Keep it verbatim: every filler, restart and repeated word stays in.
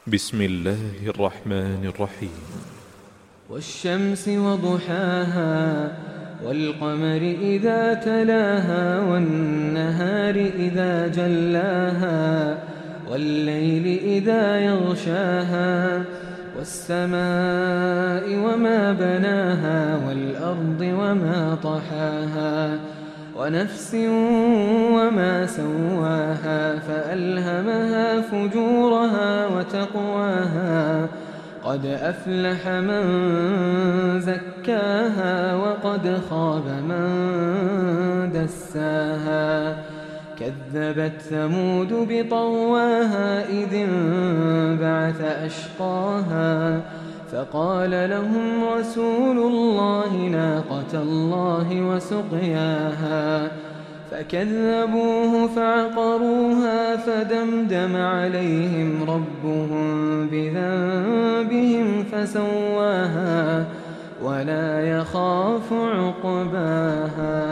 بسم الله الرحمن الرحيم. والشمس وضحاها والقمر إذا تلاها والنهار إذا جلاها والليل إذا يغشاها والسماء وما بناها والأرض وما طحاها ونفس وما سواها فألهمها فجورها وتقواها قد أفلح من زكاها وقد خاب من دساها كذبت ثمود بطغواها إذ انبعث أشقاها فقال لهم رسول الله ناقة الله وسقياها فكذبوه فعقروها فدمدم عليهم ربهم بذنبهم فسواها ولا يخاف عقباها.